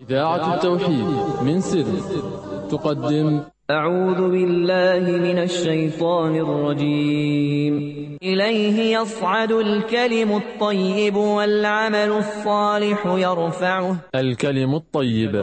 إذاعة التوحيد من سر تقدم أعوذ بالله من الشيطان الرجيم. إليه يصعد الكلم الطيب والعمل الصالح يرفعه. الكلم الطيب.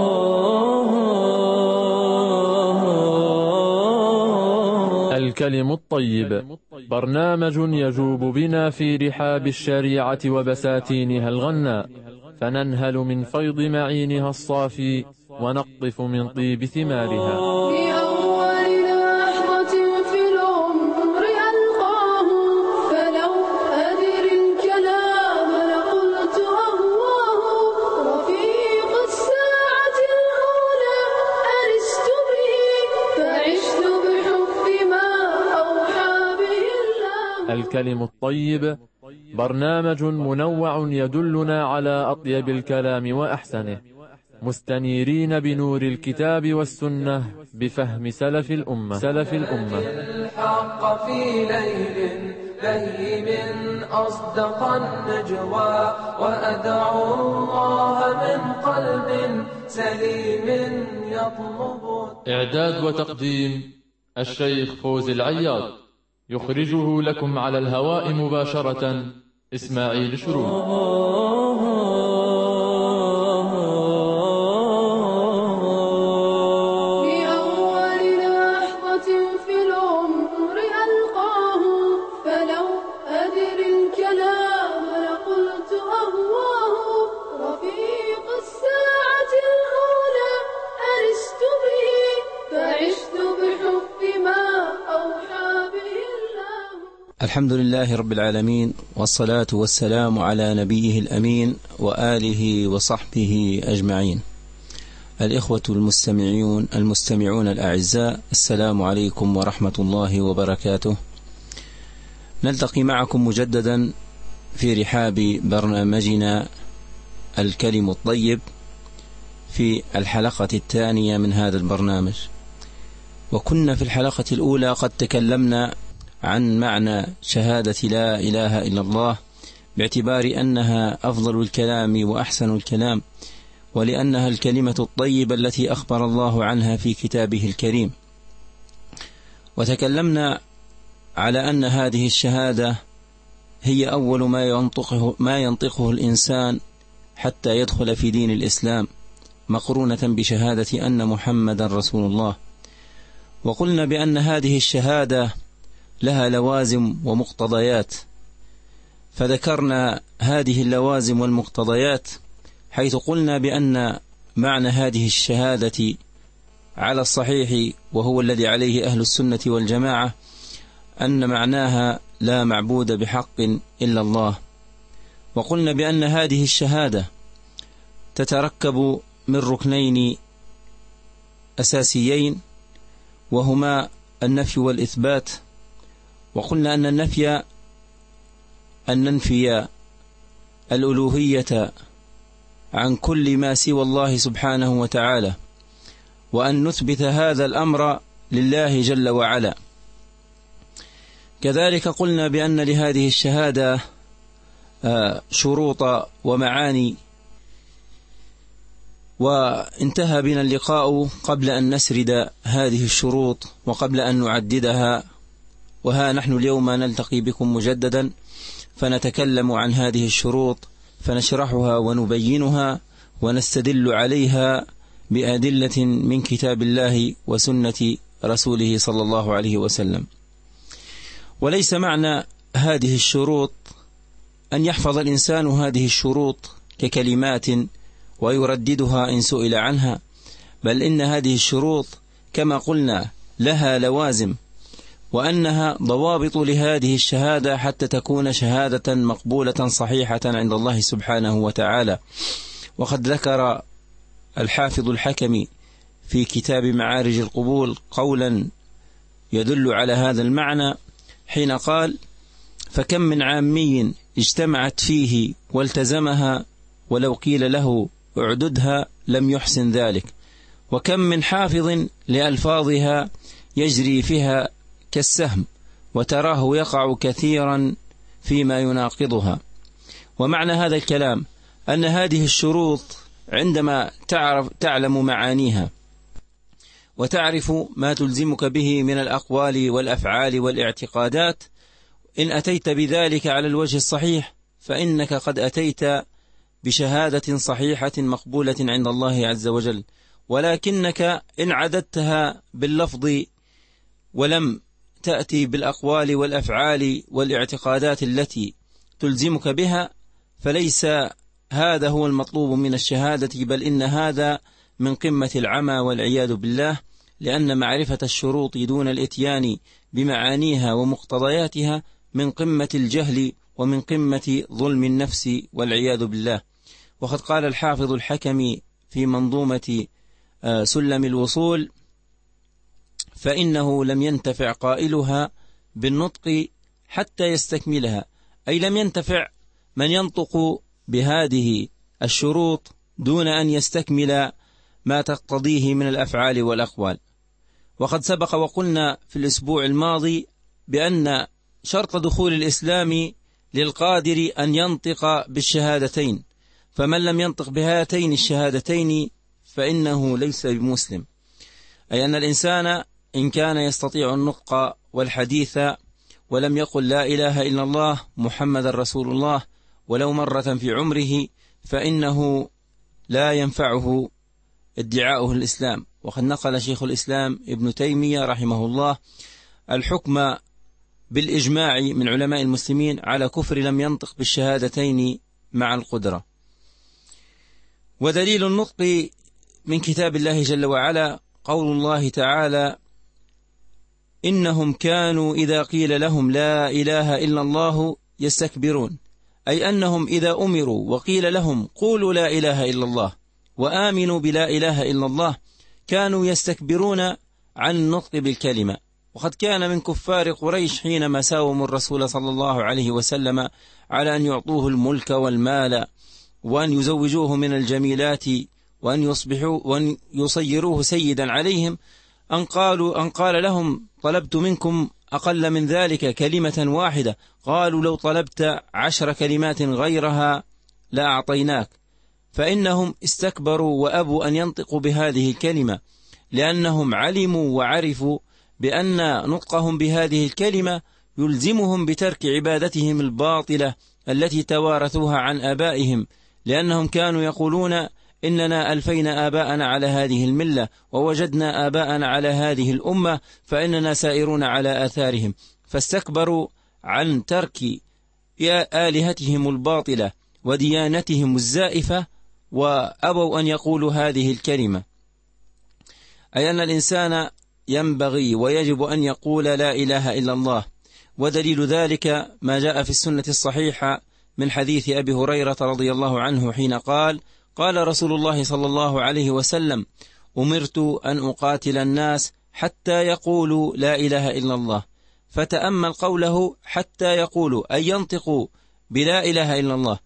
الكلم الطيب برنامج يجوب بنا في رحاب الشريعة وبساتينها الغناء، فننهل من فيض معينها الصافي ونقطف من طيب ثمارها. في أول لحظة في العمر ألقاه، فلو أدري الكلام لقلت أهواه. رفيق الساعة الأولى أنست به، فعشت بحب ما أوحى به الله. الكلم الطيب برنامج منوع يدلنا على أطيب الكلام وأحسنه، مستنيرين بنور الكتاب والسنة بفهم سلف الأمة. الحق في ليل لهيب أصدق النجوى، وأدعو الله من قلب سليم يطلب. إعداد وتقديم الشيخ فوزي العياض. يخرجه لكم على الهواء مباشرة إسماعيل شروق. الحمد لله رب العالمين، والصلاة والسلام على نبيه الأمين وآله وصحبه أجمعين. الإخوة المستمعون الأعزاء، السلام عليكم ورحمة الله وبركاته. نلتقي معكم مجددا في رحاب برنامجنا الكلم الطيب في الحلقة الثانية من هذا البرنامج. وكنا في الحلقة الأولى قد تكلمنا عن معنى شهادة لا إله إلا الله، باعتبار أنها أفضل الكلام وأحسن الكلام، ولأنها الكلمة الطيبة التي أخبر الله عنها في كتابه الكريم. وتكلمنا على أن هذه الشهادة هي أول ما ينطقه الإنسان حتى يدخل في دين الإسلام، مقرونة بشهادة أن محمدا رسول الله. وقلنا بأن هذه الشهادة لها لوازم ومقتضيات، فذكرنا هذه اللوازم والمقتضيات، حيث قلنا بأن معنى هذه الشهادة على الصحيح، وهو الذي عليه أهل السنة والجماعة، أن معناها لا معبود بحق إلا الله. وقلنا بأن هذه الشهادة تتركب من ركنين أساسيين، وهما النفي والإثبات. وقلنا أن أن ننفي الألوهية عن كل ما سوى الله سبحانه وتعالى، وأن نثبت هذا الأمر لله جل وعلا. كذلك قلنا بأن لهذه الشهادة شروط ومعاني، وانتهى بنا اللقاء قبل أن نسرد هذه الشروط وقبل أن نعددها. وها نحن اليوم نلتقي بكم مجددا فنتكلم عن هذه الشروط، فنشرحها ونبينها ونستدل عليها بأدلة من كتاب الله وسنة رسوله صلى الله عليه وسلم. وليس معنى هذه الشروط أن يحفظ الإنسان هذه الشروط ككلمات ويرددها إن سئل عنها، بل إن هذه الشروط كما قلنا لها لوازم، وأنها ضوابط لهذه الشهادة حتى تكون شهادة مقبولة صحيحة عند الله سبحانه وتعالى. وقد ذكر الحافظ الحكمي في كتاب معارج القبول قولا يدل على هذا المعنى، حين قال: فكم من عامي اجتمعت فيه والتزمها، ولو قيل له اعددها لم يحسن ذلك، وكم من حافظ لألفاظها يجري فيها كالسهم، وتراه يقع كثيرا فيما يناقضها. ومعنى هذا الكلام أن هذه الشروط عندما تعلم معانيها وتعرف ما تلزمك به من الأقوال والأفعال والاعتقادات، إن أتيت بذلك على الوجه الصحيح فإنك قد أتيت بشهادة صحيحة مقبولة عند الله عز وجل. ولكنك إن عددتها باللفظ ولم تأتي بالأقوال والأفعال والاعتقادات التي تلزمك بها، فليس هذا هو المطلوب من الشهادة، بل إن هذا من قمة العمى والعياذ بالله، لأن معرفة الشروط دون الإتيان بمعانيها ومقتضياتها من قمة الجهل ومن قمة ظلم النفس والعياذ بالله. وقد قال الحافظ الحكمي في منظومة سلم الوصول: فإنه لم ينتفع قائلها بالنطق حتى يستكملها، أي لم ينتفع من ينطق بهذه الشروط دون أن يستكمل ما تقتضيه من الأفعال والأقوال. وقد سبق وقلنا في الأسبوع الماضي بأن شرط دخول الإسلام للقادر أن ينطق بالشهادتين، فمن لم ينطق بهاتين الشهادتين فإنه ليس بمسلم، أي أن الإنسان إن كان يستطيع النطق والحديث ولم يقل لا إله إلا الله محمد رسول الله ولو مرة في عمره، فإنه لا ينفعه ادعاؤه الإسلام. وقد نقل شيخ الإسلام ابن تيمية رحمه الله الحكم بالإجماع من علماء المسلمين على كفر لم ينطق بالشهادتين مع القدرة. ودليل النطق من كتاب الله جل وعلا قول الله تعالى: إنهم كانوا إذا قيل لهم لا إله إلا الله يستكبرون، أي أنهم إذا أمروا وقيل لهم قولوا لا إله إلا الله وآمنوا بلا إله إلا الله كانوا يستكبرون عن النطق بالكلمة. وقد كان من كفار قريش حينما ساوموا الرسول صلى الله عليه وسلم على أن يعطوه الملك والمال وأن يزوجوه من الجميلات وأن يصيروه سيدا عليهم، أن قال لهم: طلبت منكم أقل من ذلك كلمة واحدة، قالوا: لو طلبت 10 كلمات غيرها لأعطيناك. فإنهم استكبروا وأبوا أن ينطقوا بهذه الكلمة، لأنهم علموا وعرفوا بأن نطقهم بهذه الكلمة يلزمهم بترك عبادتهم الباطلة التي توارثوها عن آبائهم، لأنهم كانوا يقولون: إننا ألفينا آباءنا على هذه الملة ووجدنا آباءنا على هذه الأمة فإننا سائرون على آثارهم، فاستكبروا عن ترك آلهتهم الباطلة وديانتهم الزائفة وأبوا أن يقولوا هذه الكلمة. أي أن الإنسان ينبغي ويجب أن يقول لا إله إلا الله. ودليل ذلك ما جاء في السنة الصحيحة من حديث أبي هريرة رضي الله عنه حين قال: قال رسول الله صلى الله عليه وسلم: أمرت أن أقاتل الناس حتى يقولوا لا إله إلا الله. فتأمل قوله حتى يقولوا، أي ينطقوا بلا إله إلا الله.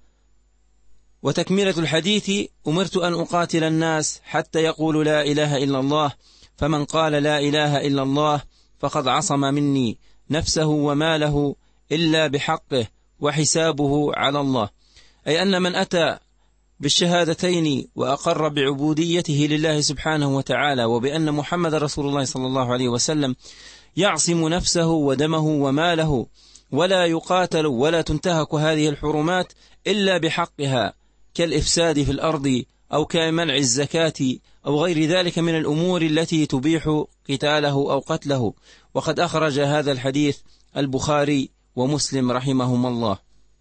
وتكملة الحديث: أمرت أن أقاتل الناس حتى يقولوا لا إله إلا الله، فمن قال لا إله إلا الله فقد عصم مني نفسه وماله إلا بحقه وحسابه على الله. أي أن من أتى بالشهادتين وأقر بعبوديته لله سبحانه وتعالى وبأن محمد رسول الله صلى الله عليه وسلم يعصم نفسه ودمه وماله، ولا يقاتل ولا تنتهك هذه الحرمات إلا بحقها، كالإفساد في الأرض أو كمنع الزكاة أو غير ذلك من الأمور التي تبيح قتاله أو قتله. وقد أخرج هذا الحديث البخاري ومسلم رحمهما الله.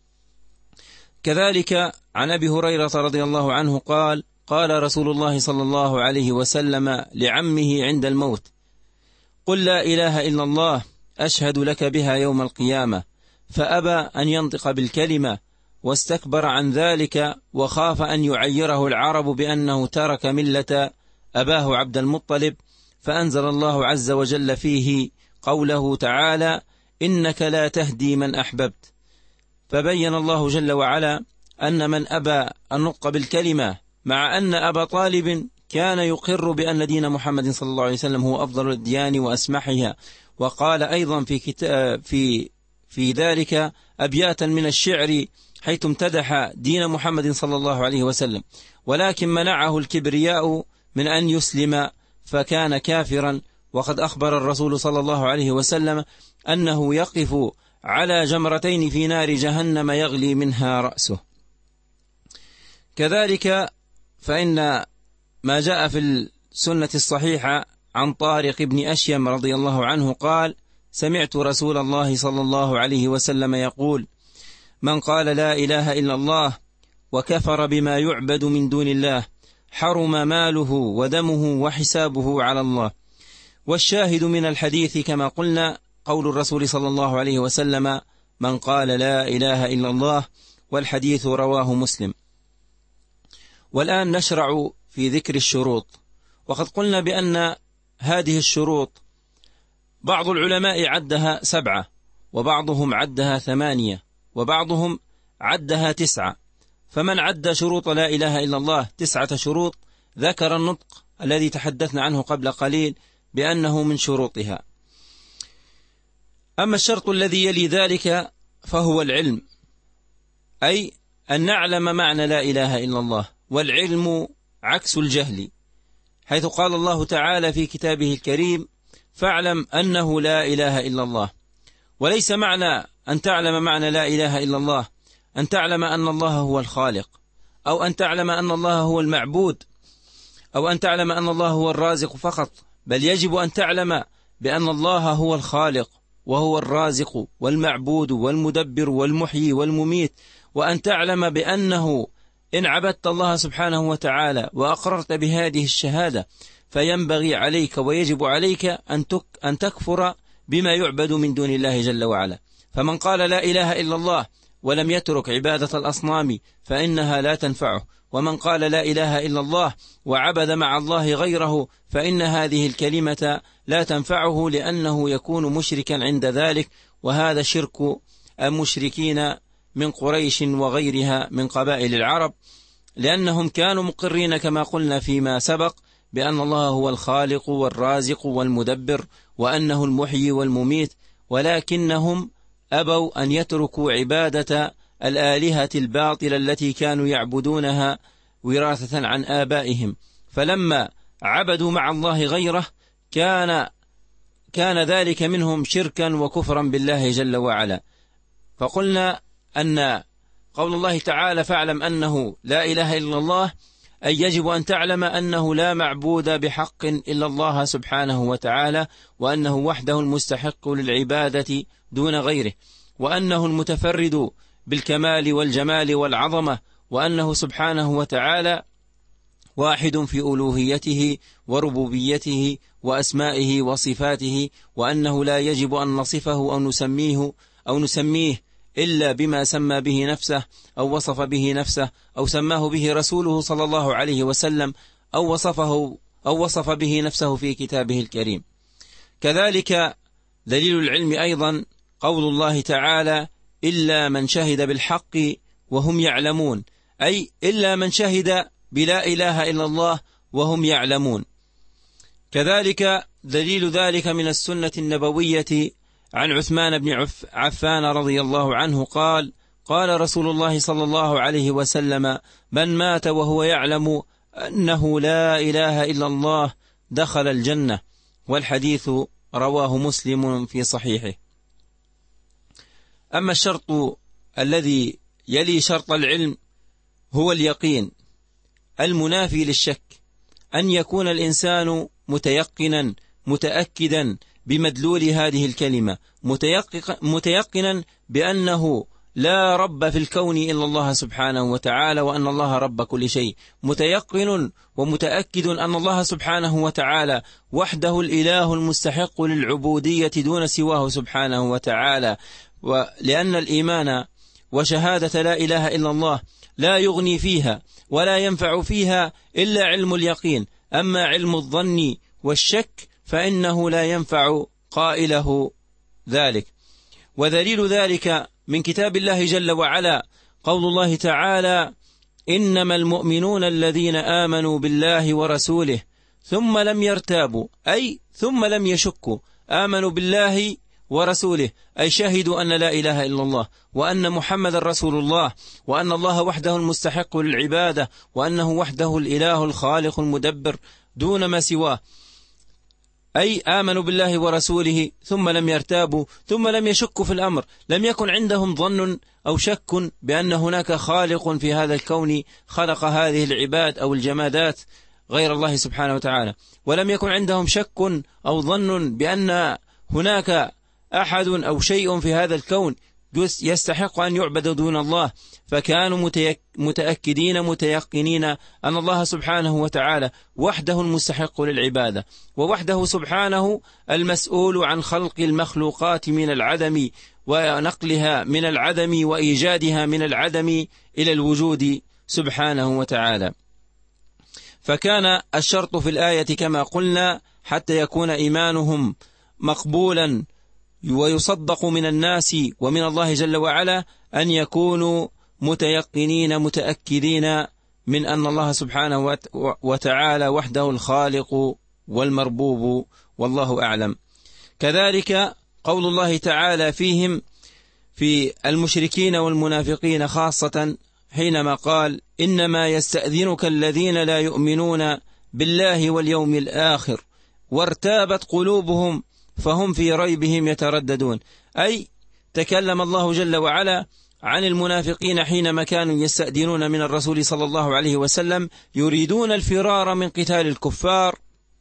كذلك عن أبي هريرة رضي الله عنه قال: قال رسول الله صلى الله عليه وسلم لعمه عند الموت: قل لا إله إلا الله أشهد لك بها يوم القيامة. فأبى أن ينطق بالكلمة واستكبر عن ذلك، وخاف أن يعيره العرب بأنه ترك ملة أباه عبد المطلب، فأنزل الله عز وجل فيه قوله تعالى: إنك لا تهدي من أحببت. فبين الله جل وعلا أن من أبى النطق بالكلمة، مع أن أبا طالب كان يقر بأن دين محمد صلى الله عليه وسلم هو أفضل الديان وأسمحها، وقال أيضا في ذلك أبياتا من الشعر حيث امتدح دين محمد صلى الله عليه وسلم، ولكن منعه الكبرياء من أن يسلم فكان كافرا. وقد أخبر الرسول صلى الله عليه وسلم أنه يقف على جمرتين في نار جهنم يغلي منها رأسه. كذلك فإن ما جاء في السنة الصحيحة عن طارق بن أشيم رضي الله عنه قال: سمعت رسول الله صلى الله عليه وسلم يقول: من قال لا إله إلا الله وكفر بما يعبد من دون الله حرم ماله ودمه وحسابه على الله. والشاهد من الحديث كما قلنا قول الرسول صلى الله عليه وسلم: من قال لا إله إلا الله، والحديث رواه مسلم. والآن نشرع في ذكر الشروط. وقد قلنا بأن هذه الشروط بعض العلماء عدها 7، وبعضهم عدها 8، وبعضهم عدها 9. فمن عد شروط لا إله إلا الله 9 شروط ذكر النطق الذي تحدثنا عنه قبل قليل بأنه من شروطها. أما الشرط الذي يلي ذلك فهو العلم، أي أن نعلم معنى لا إله إلا الله، والعلم عكس الجهل، حيث قال الله تعالى في كتابه الكريم: فاعلم أنه لا إله إلا الله. وليس معنى أن تعلم معنى لا إله إلا الله أن تعلم أن الله هو الخالق، أو أن تعلم أن الله هو المعبود، أو أن تعلم أن الله هو الرازق فقط، بل يجب أن تعلم بأن الله هو الخالق وهو الرازق والمعبود والمدبر والمحيي والمميت، وأن تعلم بأنه إن عبدت الله سبحانه وتعالى وأقررت بهذه الشهادة فينبغي عليك ويجب عليك أن تكفر بما يعبد من دون الله جل وعلا. فمن قال لا إله إلا الله ولم يترك عبادة الأصنام فإنها لا تنفعه، ومن قال لا إله إلا الله وعبد مع الله غيره فإن هذه الكلمة لا تنفعه، لأنه يكون مشركا عند ذلك، وهذا شرك المشركين من قريش وغيرها من قبائل العرب، لأنهم كانوا مقرين كما قلنا فيما سبق بأن الله هو الخالق والرازق والمدبر وأنه المحيي والمميت، ولكنهم أبوا أن يتركوا عبادة الآلهة الباطلة التي كانوا يعبدونها وراثة عن آبائهم، فلما عبدوا مع الله غيره كان ذلك منهم شركا وكفرا بالله جل وعلا. فقلنا أن قول الله تعالى: فاعلم أنه لا إله إلا الله، أي يجب أن تعلم أنه لا معبود بحق إلا الله سبحانه وتعالى، وأنه وحده المستحق للعبادة دون غيره، وأنه المتفرد بالكمال والجمال والعظمة، وأنه سبحانه وتعالى واحد في ألوهيته وربوبيته وأسمائه وصفاته، وأنه لا يجب أن نصفه أو نسميه إلا بما سمى به نفسه أو وصف به نفسه أو سماه به رسوله صلى الله عليه وسلم أو وصف به نفسه في كتابه الكريم. كذلك دليل العلم أيضا قول الله تعالى: إلا من شهد بالحق وهم يعلمون، أي إلا من شهد بلا إله إلا الله وهم يعلمون. كذلك دليل ذلك من السنة النبوية عن عثمان بن عفان رضي الله عنه قال: قال رسول الله صلى الله عليه وسلم: من مات وهو يعلم أنه لا إله إلا الله دخل الجنة. والحديث رواه مسلم في صحيحه. أما الشرط الذي يلي شرط العلم هو اليقين المنافي للشك، أن يكون الإنسان متيقنا متأكدا بمدلول هذه الكلمة، متيقنا بأنه لا رب في الكون إلا الله سبحانه وتعالى، وأن الله رب كل شيء، متيقن ومتأكد أن الله سبحانه وتعالى وحده الإله المستحق للعبودية دون سواه سبحانه وتعالى. ولأن الإيمان وشهادة لا إله إلا الله لا يغني فيها ولا ينفع فيها إلا علم اليقين، أما علم الظن والشك فإنه لا ينفع قائله ذلك. ودليل ذلك من كتاب الله جل وعلا قول الله تعالى: إنما المؤمنون الذين آمنوا بالله ورسوله ثم لم يرتابوا، أي ثم لم يشكوا، آمنوا بالله ورسوله، أي شهدوا أن لا إله إلا الله، وأن محمد رسول الله، وأن الله وحده المستحق للعبادة، وأنه وحده الإله الخالق المدبر دون ما سواه. أي آمنوا بالله ورسوله ثم لم يرتابوا، ثم لم يشكوا في الأمر، لم يكن عندهم ظن أو شك بأن هناك خالق في هذا الكون خلق هذه العباد أو الجمادات غير الله سبحانه وتعالى، ولم يكن عندهم شك أو ظن بأن هناك أحد أو شيء في هذا الكون يستحق أن يعبد دون الله، فكانوا متأكدين متيقنين أن الله سبحانه وتعالى وحده المستحق للعبادة، ووحده سبحانه المسؤول عن خلق المخلوقات من العدم ونقلها من العدم وإيجادها من العدم إلى الوجود سبحانه وتعالى. فكان الشرط في الآية كما قلنا حتى يكون إيمانهم مقبولا ويصدق من الناس ومن الله جل وعلا أن يكونوا متيقنين متأكدين من أن الله سبحانه وتعالى وحده الخالق والمربوب، والله أعلم. كذلك قول الله تعالى فيهم في المشركين والمنافقين خاصة حينما قال: إنما يستأذنك الذين لا يؤمنون بالله واليوم الآخر وارتابت قلوبهم فهم في ريبهم يترددون. أي تكلم الله جل وعلا عن المنافقين حينما كانوا يستأذنون من الرسول صلى الله عليه وسلم يريدون الفرار من قتال الكفار،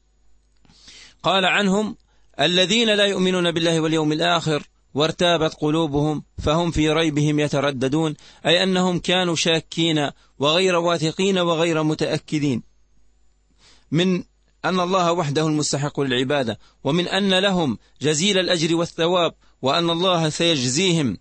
قال عنهم: الذين لا يؤمنون بالله واليوم الآخر وارتابت قلوبهم فهم في ريبهم يترددون، أي أنهم كانوا شاكين وغير واثقين وغير متأكدين من أن الله وحده المستحق للعبادة، ومن أن لهم جزيل الأجر والثواب، وأن الله سيجزيهم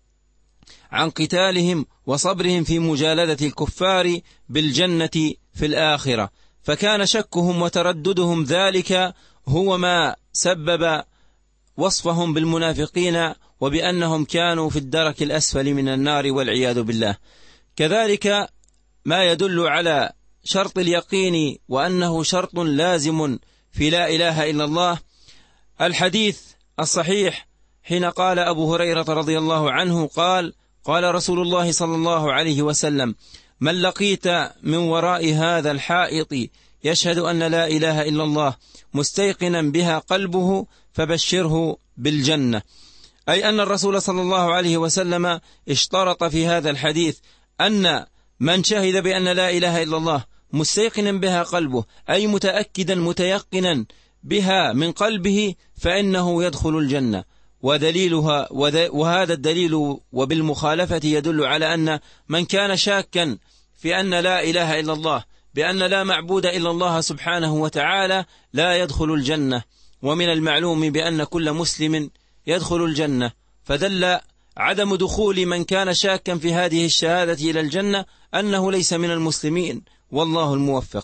عن قتالهم وصبرهم في مجالدة الكفار بالجنة في الآخرة. فكان شكهم وترددهم ذلك هو ما سبب وصفهم بالمنافقين وبأنهم كانوا في الدرك الأسفل من النار والعياذ بالله. كذلك ما يدل على شرط اليقين وأنه شرط لازم في لا إله إلا الله الحديث الصحيح حين قال أبو هريرة رضي الله عنه قال رسول الله صلى الله عليه وسلم: من لقيت من وراء هذا الحائط يشهد أن لا إله إلا الله مستيقنا بها قلبه فبشره بالجنة. أي أن الرسول صلى الله عليه وسلم اشترط في هذا الحديث أن من شهد بأن لا إله إلا الله مستيقنا بها قلبه، أي متأكدا متيقنا بها من قلبه، فإنه يدخل الجنة. ودليلها وهذا الدليل وبالمخالفة يدل على أن من كان شاكا في أن لا إله إلا الله بأن لا معبود إلا الله سبحانه وتعالى لا يدخل الجنة، ومن المعلوم بأن كل مسلم يدخل الجنة، فدل عدم دخول من كان شاكا في هذه الشهادة إلى الجنة أنه ليس من المسلمين، والله الموفق.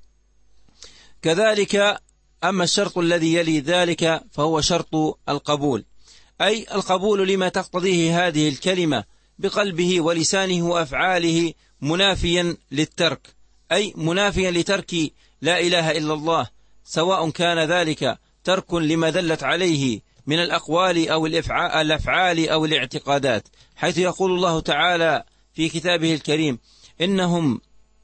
كذلك أما الشرط الذي يلي ذلك فهو شرط القبول، أي القبول لما تقتضيه هذه الكلمة بقلبه ولسانه وأفعاله منافيا للترك، أي منافيا لترك لا إله إلا الله، سواء كان ذلك ترك لما دلت عليه من الأقوال أو الأفعال أو الاعتقادات، حيث يقول الله تعالى في كتابه الكريم: إنهم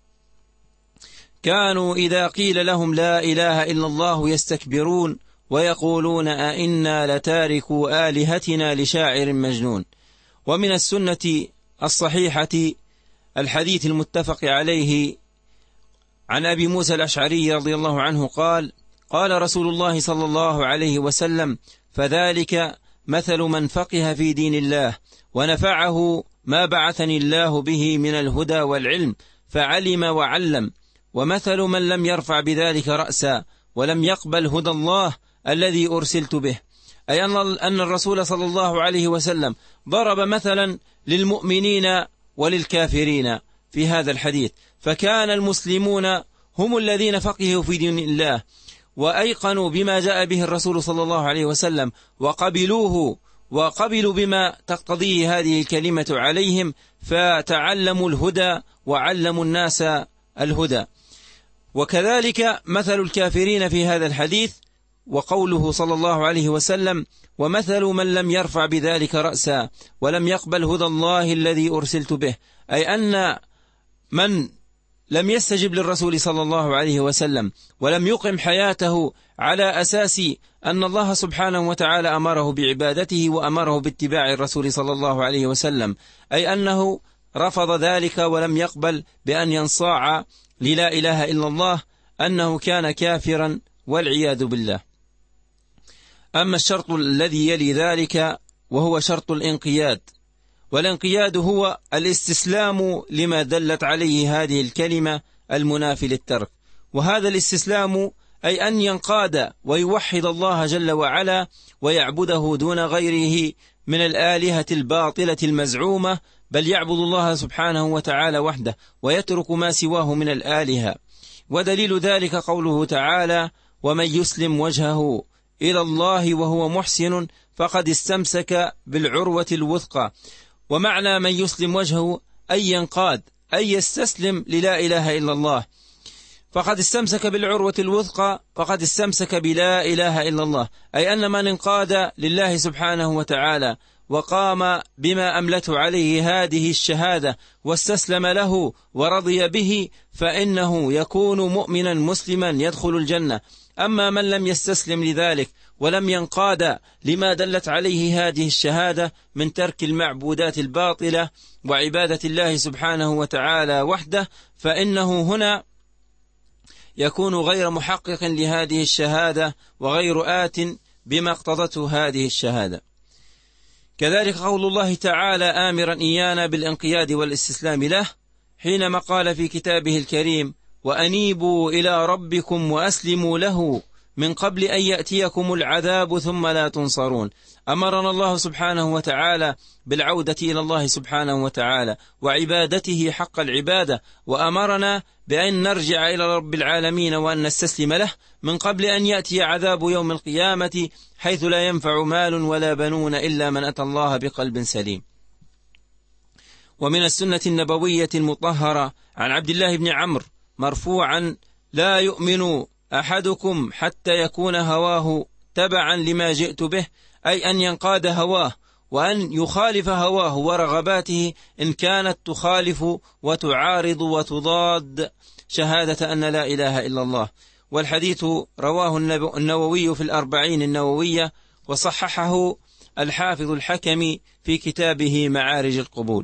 كانوا إذا قيل لهم لا إله إلا الله يستكبرون ويقولون أئنا لتاركوا آلهتنا لشاعر مجنون. ومن السنة الصحيحة الحديث المتفق عليه عن أبي موسى الأشعري رضي الله عنه قال رسول الله صلى الله عليه وسلم: فذلك مثل من فقه في دين الله ونفعه ما بعثني الله به من الهدى والعلم فعلم وعلم، ومثل من لم يرفع بذلك رأسا ولم يقبل هدى الله الذي أرسلت به. أي أن الرسول صلى الله عليه وسلم ضرب مثلا للمؤمنين وللكافرين في هذا الحديث، فكان المسلمون هم الذين فقهوا في دين الله وأيقنوا بما جاء به الرسول صلى الله عليه وسلم وقبلوه وقبلوا بما تقتضيه هذه الكلمة عليهم، فتعلموا الهدى وعلموا الناس الهدى. وكذلك مثل الكافرين في هذا الحديث وقوله صلى الله عليه وسلم: ومثل من لم يرفع بذلك رأسا ولم يقبل هدى الله الذي أرسلت به، أي أن من لم يستجب للرسول صلى الله عليه وسلم ولم يقم حياته على أساس أن الله سبحانه وتعالى أمره بعبادته وأمره باتباع الرسول صلى الله عليه وسلم، أي أنه رفض ذلك ولم يقبل بأن ينصاع للا إله إلا الله، أنه كان كافرا والعياذ بالله. أما الشرط الذي يلي ذلك وهو شرط الانقياد، والانقياد هو الاستسلام لما دلت عليه هذه الكلمة المنافي للترك، وهذا الاستسلام أي أن ينقاد ويوحد الله جل وعلا ويعبده دون غيره من الآلهة الباطلة المزعومة، بل يعبد الله سبحانه وتعالى وحده ويترك ما سواه من الآلهة. ودليل ذلك قوله تعالى: ومن يسلم وجهه إلى الله وهو محسن فقد استمسك بالعروة الوثقى. ومعنى من يسلم وجهه أي ينقاد، أي يستسلم للا إله إلا الله، فقد استمسك بالعروة الوثقى، فقد استمسك بلا إله إلا الله، أي أن من انقاد لله سبحانه وتعالى وقام بما أملته عليه هذه الشهادة واستسلم له ورضي به، فإنه يكون مؤمنا مسلما يدخل الجنة. أما من لم يستسلم لذلك ولم ينقاد لما دلت عليه هذه الشهادة من ترك المعبودات الباطلة وعبادة الله سبحانه وتعالى وحده، فإنه هنا يكون غير محقق لهذه الشهادة وغير آت بما اقتضته هذه الشهادة. كذلك قول الله تعالى آمرا إيانا بالانقياد والاستسلام له حينما قال في كتابه الكريم: وأنيبوا إلى ربكم وأسلموا له من قبل أن يأتيكم العذاب ثم لا تنصرون. أمرنا الله سبحانه وتعالى بالعودة إلى الله سبحانه وتعالى وعبادته حق العبادة، وأمرنا بأن نرجع إلى رب العالمين وأن نستسلم له من قبل أن يأتي عذاب يوم القيامة حيث لا ينفع مال ولا بنون إلا من أتى الله بقلب سليم. ومن السنة النبوية المطهرة عن عبد الله بن عمرو مرفوعا: لا يؤمن أحدكم حتى يكون هواه تبعا لما جئت به، أي أن ينقاد هواه وأن يخالف هواه ورغباته إن كانت تخالف وتعارض وتضاد شهادة أن لا إله إلا الله. والحديث رواه النووي في الأربعين النووية، وصححه الحافظ الحكمي في كتابه معارج القبول.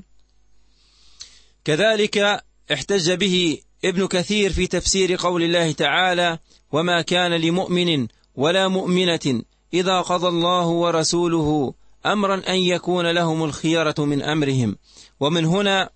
كذلك احتج به ابن كثير في تفسير قول الله تعالى: وما كان لمؤمن ولا مؤمنة إذا قضى الله ورسوله أمرا أن يكون لهم الخيرة من أمرهم. ومن هنا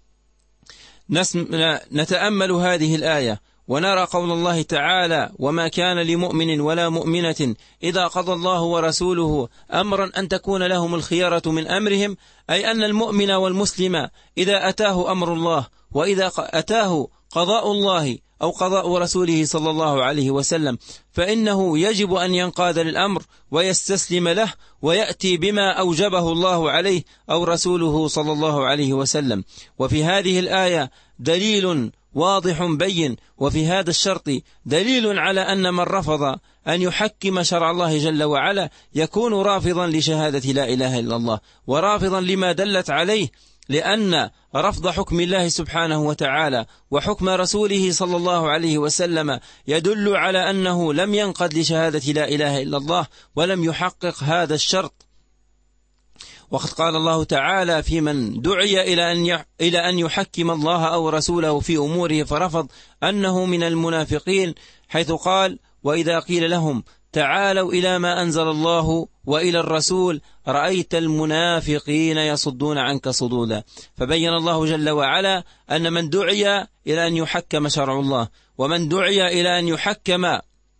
نتأمل هذه الآية ونرى قول الله تعالى: وما كان لمؤمن ولا مؤمنة إذا قضى الله ورسوله أمرا أن تكون لهم الخيرة من أمرهم، أي أن المؤمن والمسلم إذا أتاه أمر الله وإذا أتاه قضاء الله أو قضاء رسوله صلى الله عليه وسلم فإنه يجب أن ينقاد للأمر ويستسلم له ويأتي بما أوجبه الله عليه أو رسوله صلى الله عليه وسلم. وفي هذه الآية دليل واضح بين، وفي هذا الشرط دليل على أن من رفض أن يحكم شرع الله جل وعلا يكون رافضا لشهادة لا إله إلا الله ورافضا لما دلت عليه، لأن رفض حكم الله سبحانه وتعالى وحكم رسوله صلى الله عليه وسلم يدل على أنه لم ينقد لشهادة لا إله إلا الله ولم يحقق هذا الشرط. وقد قال الله تعالى في من دعي إلى أن يحكم الله أو رسوله في أموره فرفض أنه من المنافقين، حيث قال: وإذا قيل لهم تعالوا إلى ما أنزل الله وإلى الرسول رأيت المنافقين يصدون عنك صدودا. فبين الله جل وعلا أن من دعي إلى أن يحكم شرع الله ومن دعي إلى أن يحكم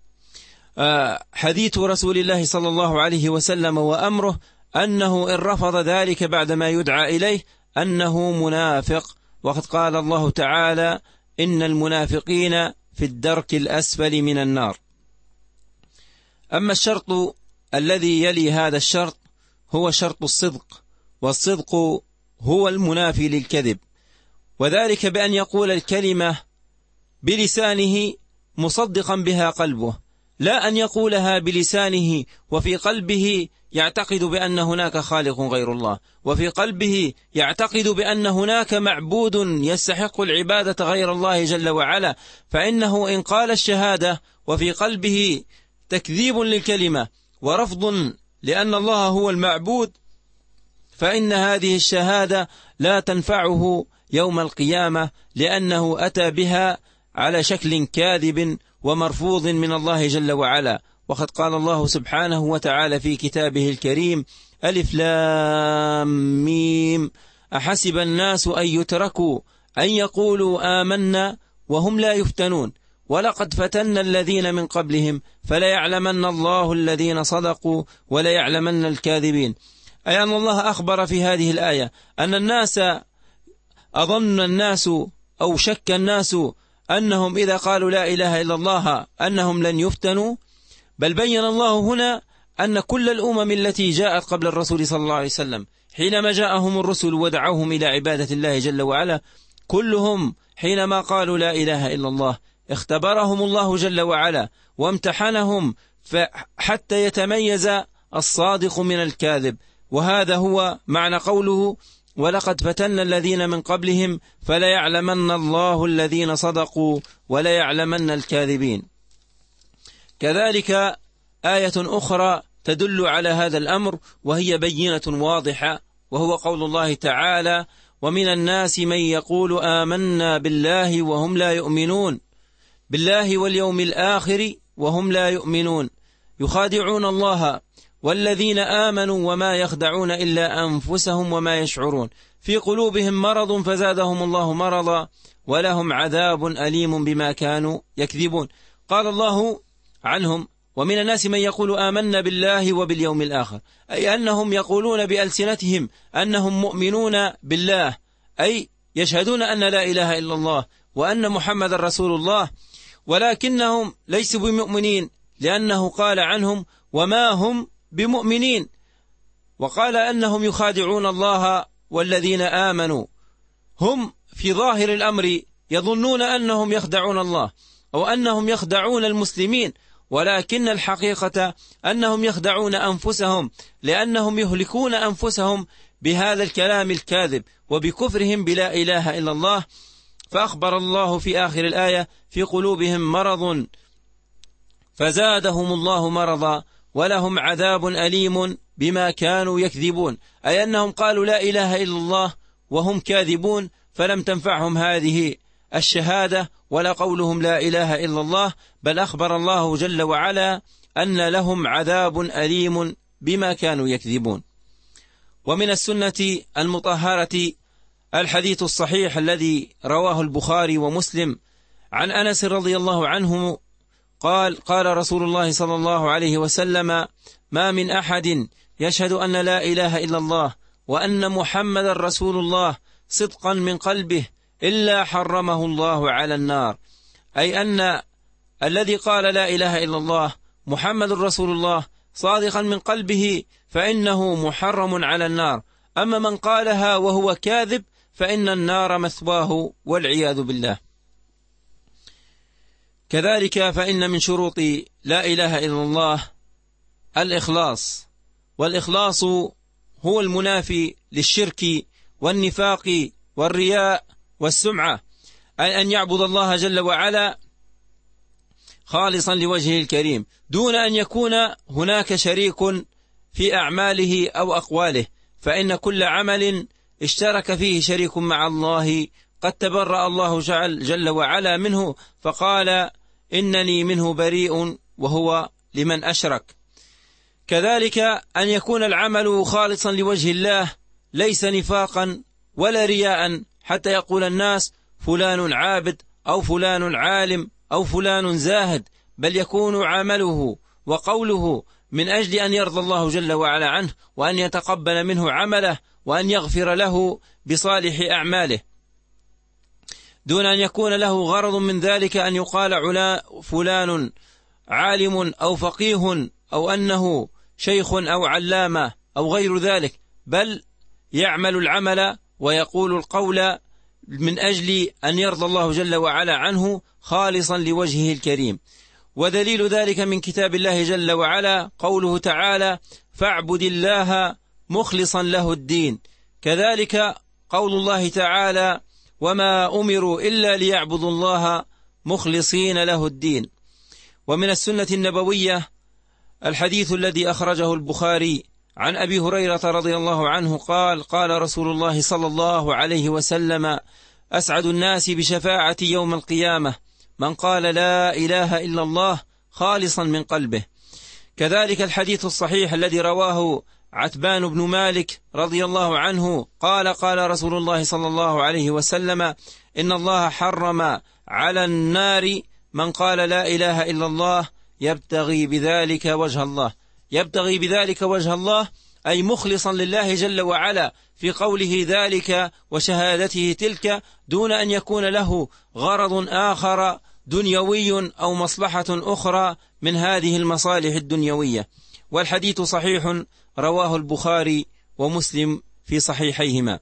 حديث رسول الله صلى الله عليه وسلم وأمره، أنه إن رفض ذلك بعدما يدعى إليه أنه منافق. وقد قال الله تعالى: إن المنافقين في الدرك الأسفل من النار. أما الشرط الذي يلي هذا الشرط هو شرط الصدق، والصدق هو المنافي للكذب، وذلك بأن يقول الكلمة بلسانه مصدقا بها قلبه، لا أن يقولها بلسانه وفي قلبه يعتقد بأن هناك خالق غير الله، وفي قلبه يعتقد بأن هناك معبود يستحق العبادة غير الله جل وعلا، فإنه إن قال الشهادة وفي قلبه تكذيب للكلمة ورفض لأن الله هو المعبود، فإن هذه الشهادة لا تنفعه يوم القيامة، لأنه أتى بها على شكل كاذب ومرفوض من الله جل وعلا. وقد قال الله سبحانه وتعالى في كتابه الكريم: ألف لام ميم أحسب الناس أن يتركوا أن يقولوا آمنا وهم لا يفتنون ولقد فتنا الذين من قبلهم فليعلمن الله الذين صدقوا وليعلمن الكاذبين. أي أن الله أخبر في هذه الآية أن الناس أظن الناس أو شك الناس أنهم إذا قالوا لا إله إلا الله أنهم لن يفتنوا، بل بين الله هنا أن كل الأمم التي جاءت قبل الرسول صلى الله عليه وسلم حينما جاءهم الرسل ودعوهم إلى عبادة الله جل وعلا، كلهم حينما قالوا لا إله إلا الله اختبرهم الله جل وعلا وامتحنهم حتى يتميز الصادق من الكاذب. وهذا هو معنى قوله: ولقد فتنا الذين من قبلهم فليعلمن الله الذين صدقوا وليعلمن الكاذبين. كذلك آية أخرى تدل على هذا الأمر وهي بينة واضحة، وهو قول الله تعالى: ومن الناس من يقول آمنا بالله وهم لا يؤمنون، بالله واليوم الآخر وهم لا يؤمنون، يخادعون الله والذين آمنوا وما يخدعون إلا أنفسهم وما يشعرون، في قلوبهم مرض فزادهم الله مرضا ولهم عذاب أليم بما كانوا يكذبون. قال الله عنهم: ومن الناس من يقول آمنا بالله وباليوم الآخر، أي أنهم يقولون بألسنتهم أنهم مؤمنون بالله، أي يشهدون أن لا إله إلا الله وأن محمد رسول الله، ولكنهم ليسوا بمؤمنين، لأنه قال عنهم: وما هم بمؤمنين، وقال أنهم يخادعون الله والذين آمنوا. هم في ظاهر الأمر يظنون أنهم يخدعون الله أو أنهم يخدعون المسلمين، ولكن الحقيقة أنهم يخدعون أنفسهم، لأنهم يهلكون أنفسهم بهذا الكلام الكاذب وبكفرهم بلا إله إلا الله. فأخبر الله في آخر الآية: في قلوبهم مرض فزادهم الله مرضا ولهم عذاب أليم بما كانوا يكذبون، أي أنهم قالوا لا إله إلا الله وهم كاذبون، فلم تنفعهم هذه الشهادة ولا قولهم لا إله إلا الله، بل أخبر الله جل وعلا أن لهم عذاب أليم بما كانوا يكذبون. ومن السنة المطهرة الحديث الصحيح الذي رواه البخاري ومسلم عن أنس رضي الله عنه قال: قال رسول الله صلى الله عليه وسلم: ما من أحد يشهد أن لا إله إلا الله وأن محمد رسول الله صدقا من قلبه إلا حرمه الله على النار، أي أن الذي قال لا إله إلا الله محمد رسول الله صادقا من قلبه فإنه محرم على النار، أما من قالها وهو كاذب فإن النار مثواه والعياذ بالله. كذلك فإن من شروط لا إله إلا الله الإخلاص، والإخلاص هو المنافي للشرك والنفاق والرياء والسمعة، أي أن يعبد الله جل وعلا خالصا لوجهه الكريم دون أن يكون هناك شريك في أعماله أو أقواله، فإن كل عمل اشترك فيه شريك مع الله قد تبرأ الله جل وعلا منه، فقال: إنني منه بريء، وهو لمن أشرك. كذلك أن يكون العمل خالصا لوجه الله ليس نفاقا ولا رياء حتى يقول الناس فلان عابد أو فلان عالم أو فلان زاهد، بل يكون عمله وقوله من أجل أن يرضى الله جل وعلا عنه وأن يتقبل منه عمله وأن يغفر له بصالح أعماله، دون أن يكون له غرض من ذلك أن يقال فلان عالم أو فقيه أو أنه شيخ أو علامة أو غير ذلك، بل يعمل العمل ويقول القول من أجل أن يرضى الله جل وعلا عنه خالصا لوجهه الكريم. ودليل ذلك من كتاب الله جل وعلا قوله تعالى: فاعبد الله مخلصا له الدين. كذلك قول الله تعالى: وما أمروا إلا ليعبدوا الله مخلصين له الدين. ومن السنة النبوية الحديث الذي أخرجه البخاري عن أبي هريرة رضي الله عنه قال: قال رسول الله صلى الله عليه وسلم: أسعد الناس بشفاعة يوم القيامة من قال لا إله إلا الله خالصا من قلبه. كذلك الحديث الصحيح الذي رواه عتبان بن مالك رضي الله عنه قال: قال رسول الله صلى الله عليه وسلم: إن الله حرم على النار من قال لا إله إلا الله يبتغي بذلك وجه الله. يبتغي بذلك وجه الله أي مخلصا لله جل وعلا في قوله ذلك وشهادته تلك، دون أن يكون له غرض آخر دنيوي أو مصلحة أخرى من هذه المصالح الدنيوية. والحديث صحيح رواه البخاري ومسلم في صحيحيهما.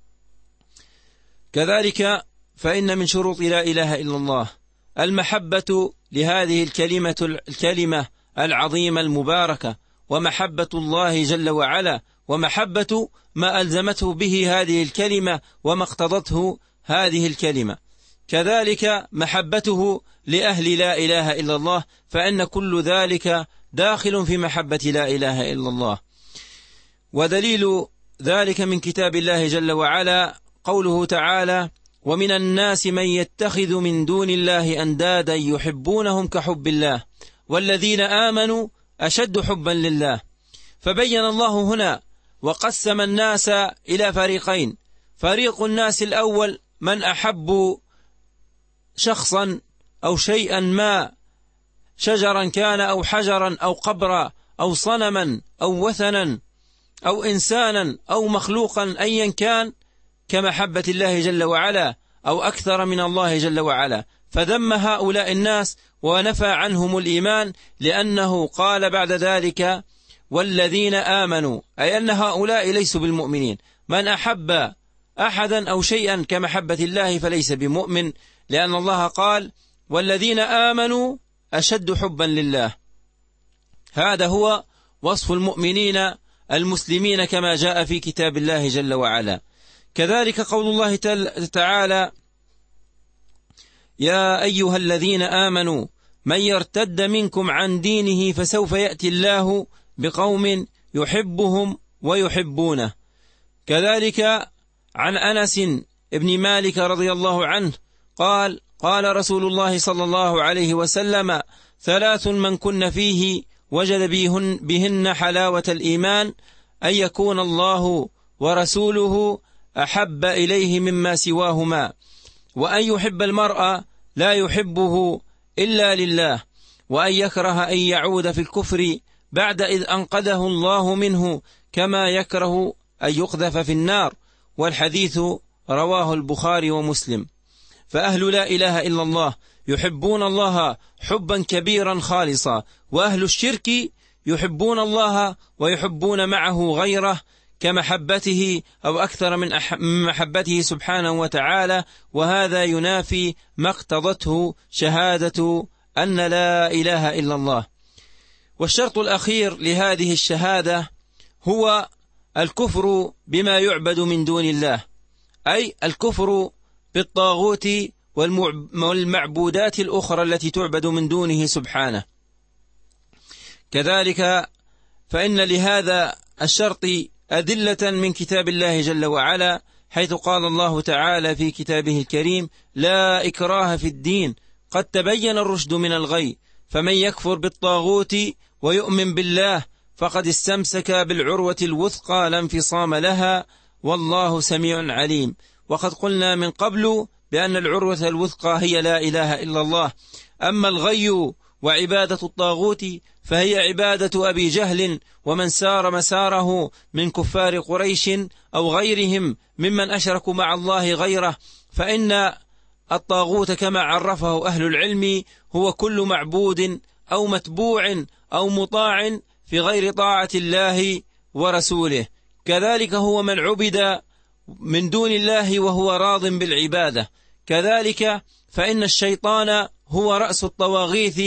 كذلك فإن من شروط لا إله إلا الله المحبة لهذه الكلمة العظيمة المباركة، ومحبة الله جل وعلا، ومحبة ما ألزمته به هذه الكلمة وما اقتضته هذه الكلمة. كذلك محبته لأهل لا إله إلا الله، فإن كل ذلك داخل في محبة لا إله إلا الله. ودليل ذلك من كتاب الله جل وعلا قوله تعالى: ومن الناس من يتخذ من دون الله أندادا يحبونهم كحب الله والذين آمنوا أشد حبا لله. فبين الله هنا وقسم الناس إلى فريقين: فريق الناس الأول من أحبوا شخصا أو شيئا ما، شجرا كان أو حجرا أو قبرا أو صنما أو وثنا أو إنسانا أو مخلوقا أيا كان، كمحبة الله جل وعلا أو أكثر من الله جل وعلا، فذم هؤلاء الناس ونفى عنهم الإيمان، لأنه قال بعد ذلك: والذين آمنوا، أي أن هؤلاء ليسوا بالمؤمنين. من أحب أحدا أو شيئا كمحبة الله فليس بمؤمن، لأن الله قال: والذين آمنوا أشد حبا لله. هذا هو وصف المؤمنين المسلمين كما جاء في كتاب الله جل وعلا. كذلك قول الله تعالى: يا أيها الذين آمنوا من يرتد منكم عن دينه فسوف يأتي الله بقوم يحبهم ويحبونه. كذلك عن أنس ابن مالك رضي الله عنه قال: قال رسول الله صلى الله عليه وسلم: ثلاث من كن فيه وجد بهن حلاوة الإيمان: أن يكون الله ورسوله أحب إليه مما سواهما، وأن يحب المرء لا يحبه إلا لله، وأن يكره أن يعود في الكفر بعد إذ أنقذه الله منه، كما يكره أن يقذف في النار. والحديث رواه البخاري ومسلم. فأهل لا إله إلا الله يحبون الله حبا كبيرا خالصا، وأهل الشرك يحبون الله ويحبون معه غيره كمحبته أو أكثر من محبته سبحانه وتعالى، وهذا ينافي ما اقتضته شهادة أن لا إله إلا الله. والشرط الأخير لهذه الشهادة هو الكفر بما يعبد من دون الله، أي الكفر بالطاغوت والمعبودات الأخرى التي تعبد من دونه سبحانه. كذلك فإن لهذا الشرط أدلة من كتاب الله جل وعلا، حيث قال الله تعالى في كتابه الكريم: لا إكراه في الدين قد تبين الرشد من الغي، فمن يكفر بالطاغوت ويؤمن بالله فقد استمسك بالعروة الوثقى لا انفصام لها، والله سميع عليم. وقد قلنا من قبل بأن العروة الوثقى هي لا إله إلا الله. أما الغي وعبادة الطاغوت فهي عبادة أبي جهل ومن سار مساره من كفار قريش أو غيرهم ممن أشركوا مع الله غيره. فإن الطاغوت كما عرفه أهل العلم هو كل معبود أو متبوع أو مطاع في غير طاعة الله ورسوله. كذلك هو من عبد من دون الله وهو راض بالعبادة. كذلك فإن الشيطان هو رأس الطواغيث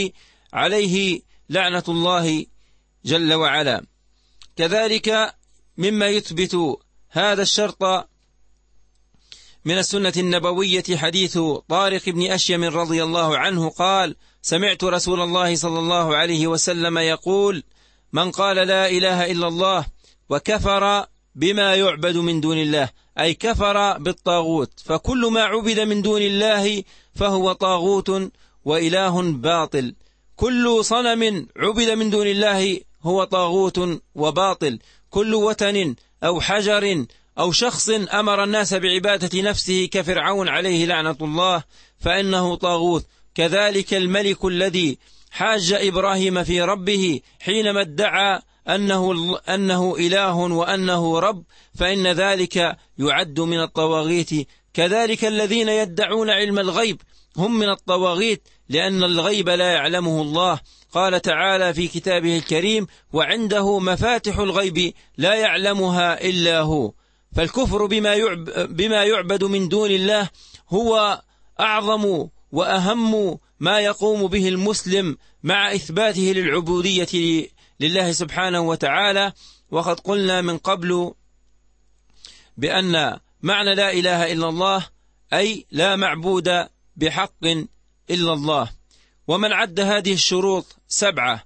عليه لعنة الله جل وعلا. كذلك مما يثبت هذا الشرط من السنة النبوية حديث طارق بن أشيم رضي الله عنه قال: سمعت رسول الله صلى الله عليه وسلم يقول: من قال لا إله إلا الله وكفر بما يعبد من دون الله، أي كفر بالطاغوت، فكل ما عبد من دون الله فهو طاغوت وإله باطل. كل صنم عبد من دون الله هو طاغوت وباطل. كل وثن أو حجر أو شخص أمر الناس بعبادة نفسه كفرعون عليه لعنة الله فإنه طاغوت. كذلك الملك الذي حاج إبراهيم في ربه حينما ادعى أنه إله وأنه رب فإن ذلك يعد من الطواغيت. كذلك الذين يدعون علم الغيب هم من الطواغيت، لأن الغيب لا يعلمه الله. قال تعالى في كتابه الكريم: وعنده مفاتح الغيب لا يعلمها إلا هو. فالكفر بما يعبد من دون الله هو أعظم وأهم ما يقوم به المسلم مع إثباته للعبودية لله سبحانه وتعالى. وقد قلنا من قبل بأن معنى لا إله إلا الله أي لا معبود بحق إلا الله. ومن عد هذه الشروط 7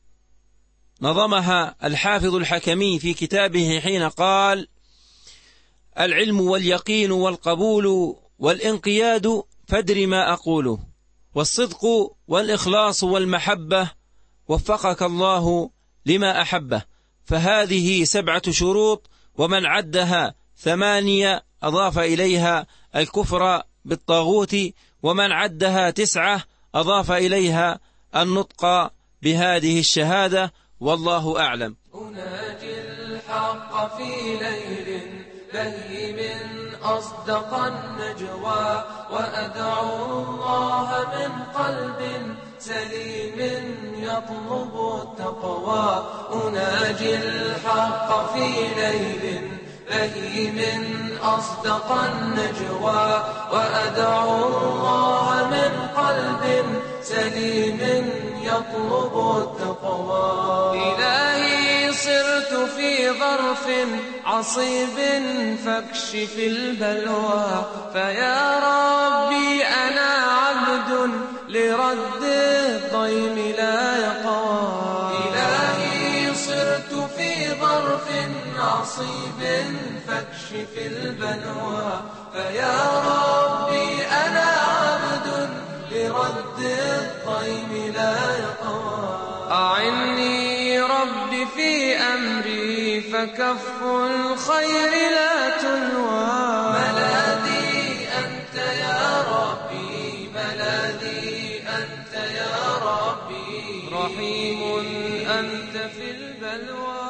نظمها الحافظ الحكمي في كتابه حين قال: العلم واليقين والقبول والانقياد فادر ما أقول، والصدق والإخلاص والمحبة وفقك الله لما أحبه. فهذه 7 شروط، ومن عدها 8 أضاف إليها الكفر بالطاغوت، ومن عدها 9 أضاف إليها النطق بهذه الشهادة. والله أعلم. أناجي الحق في ليل لهيم أصدق النجوى، وأدعو الله من قلب سليم يطلب التقوى. أناجي الحق في ليل لهيم أصدق النجوى، وأدعو الله من قلب سليم يطلب التقوى. إلهي صرت في ظرف عصيب فاكشف البلوى، فيا ربي أنا عبد لرد الضيم لا يقوى. إلهي صرت في ظرف عصيب فاكشف البلوى، فيا ربي أنا عبد لرد الضيم لا يقوى. أعني ربي في أمري فكف الخير لا تلوى. ملاذي أنت يا ربي، ملاذي أنت يا ربي، رحيم أنت في البلوى.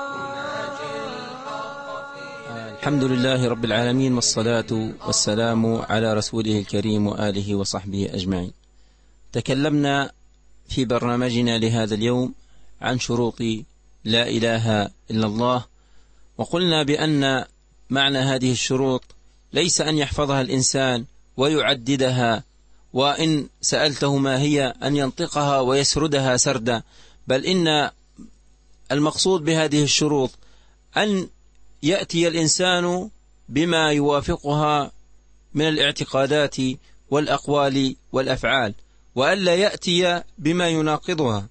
الحمد لله رب العالمين، والصلاة والسلام على رسوله الكريم وآله وصحبه أجمعين. تكلمنا في برنامجنا لهذا اليوم عن شروط لا إله إلا الله، وقلنا بأن معنى هذه الشروط ليس أن يحفظها الإنسان ويعددها، وإن سألته ما هي أن ينطقها ويسردها سردا، بل إن المقصود بهذه الشروط أن يأتي الإنسان بما يوافقها من الاعتقادات والأقوال والأفعال، وألا يأتي بما يناقضها.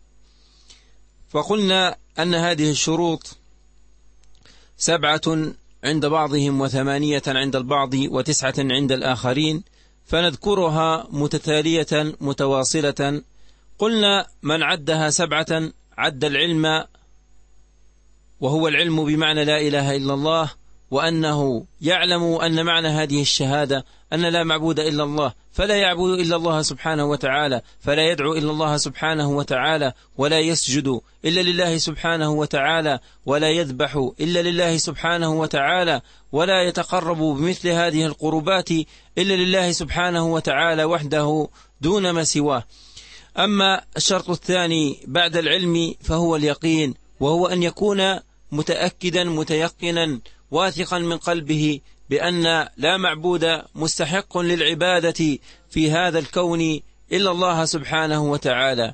فقلنا أن هذه الشروط 7 عند بعضهم و8 عند البعض و9 عند الآخرين، فنذكرها متتالية متواصلة. قلنا من عدها 7 عد العلم، وهو العلم بمعنى لا إله إلا الله، وأنه يعلم أن معنى هذه الشهادة أن لا معبود إلا الله، فلا يعبد إلا الله سبحانه وتعالى، فلا يدعو إلا الله سبحانه وتعالى، ولا يسجد إلا لله سبحانه وتعالى، ولا يذبح إلا لله سبحانه وتعالى، ولا يتقرب بمثل هذه القربات إلا لله سبحانه وتعالى وحده دون ما سواه. أما الشرط الثاني بعد العلم فهو اليقين، وهو أن يكون متأكدا متيقنا واثقا من قلبه بأن لا معبود مستحق للعبادة في هذا الكون إلا الله سبحانه وتعالى.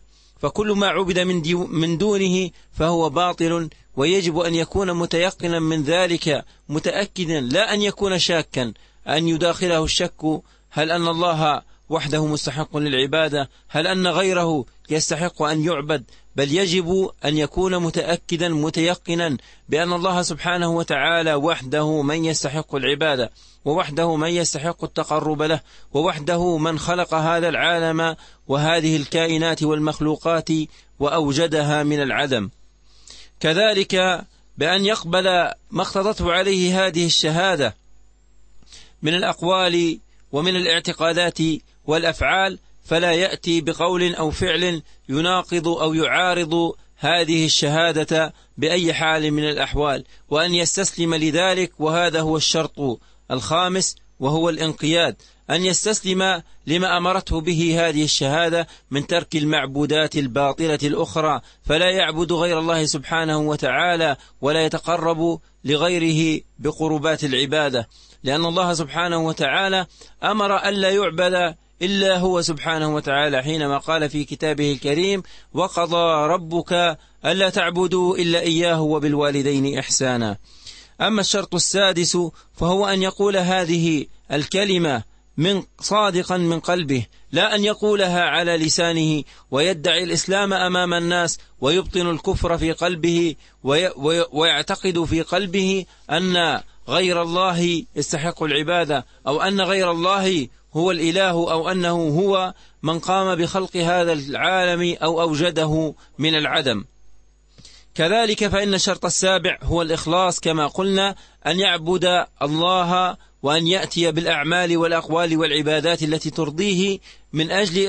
فكل ما عبد من دونه فهو باطل، ويجب أن يكون متيقنا من ذلك متأكدا، لا أن يكون شاكا أن يداخله الشك هل أن الله وحده مستحق للعبادة، هل أن غيره يستحق أن يعبد، بل يجب أن يكون متأكدا متيقنا بأن الله سبحانه وتعالى وحده من يستحق العبادة، ووحده من يستحق التقرب له، ووحده من خلق هذا العالم وهذه الكائنات والمخلوقات وأوجدها من العدم. كذلك بأن يقبل ما اقتضته عليه هذه الشهادة من الأقوال ومن الاعتقادات والأفعال، فلا يأتي بقول أو فعل يناقض أو يعارض هذه الشهادة بأي حال من الأحوال، وأن يستسلم لذلك. وهذا هو الشرط الخامس، وهو الانقياد، أن يستسلم لما أمرته به هذه الشهادة من ترك المعبودات الباطلة الأخرى، فلا يعبد غير الله سبحانه وتعالى ولا يتقرب لغيره بقربات العبادة، لأن الله سبحانه وتعالى أمر ألا يعبد إلا هو سبحانه وتعالى حينما قال في كتابه الكريم: وقضى ربك ألا تعبدوا إلا إياه وبالوالدين إحسانا. أما الشرط السادس فهو أن يقول هذه الكلمة صادقا من قلبه، لا أن يقولها على لسانه ويدعي الإسلام أمام الناس ويبطن الكفر في قلبه ويعتقد في قلبه أن غير الله يستحق العبادة، أو أن غير الله هو الإله، أو أنه هو من قام بخلق هذا العالم أو أوجده من العدم. كذلك فإن الشرط السابع هو الإخلاص، كما قلنا أن يعبد الله وأن يأتي بالأعمال والأقوال والعبادات التي ترضيه من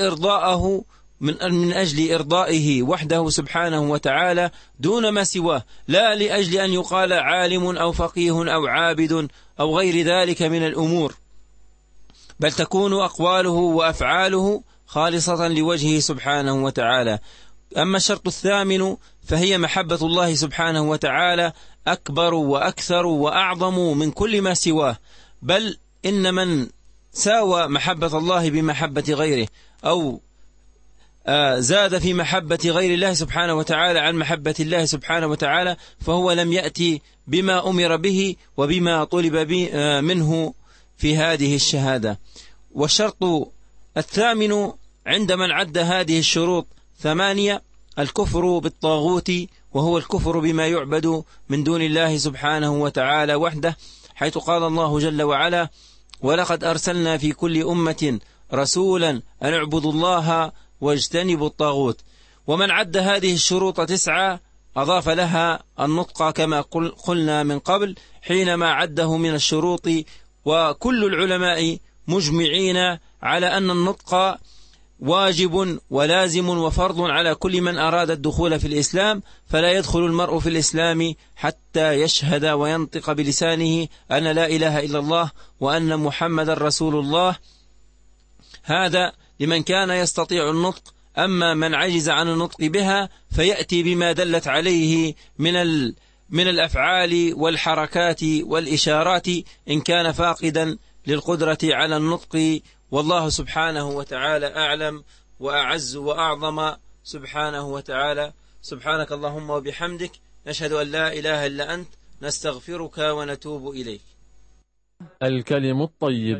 أجل إرضائه وحده سبحانه وتعالى دون ما سواه، لا لأجل أن يقال عالم أو فقيه أو عابد أو غير ذلك من الأمور، بل تكون أقواله وأفعاله خالصة لوجهه سبحانه وتعالى. أما الشرط الثامن فهي محبة الله سبحانه وتعالى أكبر وأكثر وأعظم من كل ما سواه، بل إن من ساوى محبة الله بمحبة غيره أو زاد في محبة غير الله سبحانه وتعالى عن محبة الله سبحانه وتعالى فهو لم يأتي بما أمر به وبما طلب منه في هذه الشهادة. والشرط الثامن عند من عد هذه الشروط 8 الكفر بالطاغوت، وهو الكفر بما يعبد من دون الله سبحانه وتعالى وحده، حيث قال الله جل وعلا: ولقد أرسلنا في كل أمة رسولا أن اعبدوا الله واجتنبوا الطاغوت. ومن عد هذه الشروط 9 أضاف لها النطق كما قلنا من قبل حينما عده من الشروط، وكل العلماء مجمعين على أن النطق واجب ولازم وفرض على كل من أراد الدخول في الإسلام، فلا يدخل المرء في الإسلام حتى يشهد وينطق بلسانه أن لا إله إلا الله وأن محمد رسول الله. هذا لمن كان يستطيع النطق. أما من عجز عن النطق بها فيأتي بما دلت عليه من الأفعال والحركات والإشارات إن كان فاقدا للقدرة على النطق. والله سبحانه وتعالى أعلم وأعز وأعظم سبحانه وتعالى. سبحانك اللهم وبحمدك، نشهد أن لا إله إلا أنت، نستغفرك ونتوب إليك. الكلم الطيب.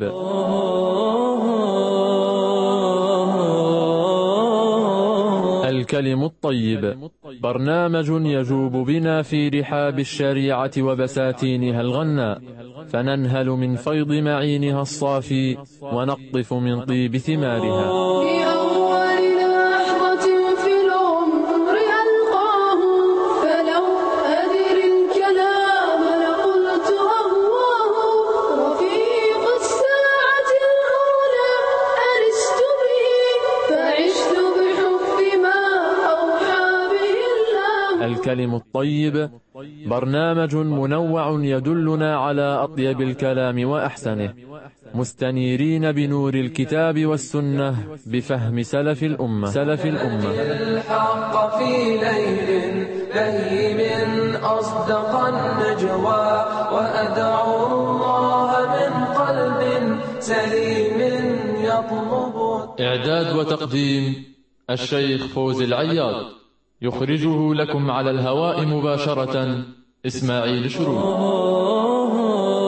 الكلم الطيب برنامج يجوب بنا في رحاب الشريعة وبساتينها الغناء، فننهل من فيض معينها الصافي ونقطف من طيب ثمارها. الكلم الطيب برنامج منوع يدلنا على أطيب الكلام وأحسنه، مستنيرين بنور الكتاب والسنة بفهم سلف الأمة. الحق في ليل بهيم أصدق النجوى، وأدعو الله من قلب سليم يطلب. إعداد وتقديم الشيخ فوزي العياض. يخرجه لكم على الهواء مباشرة إسماعيل شروق.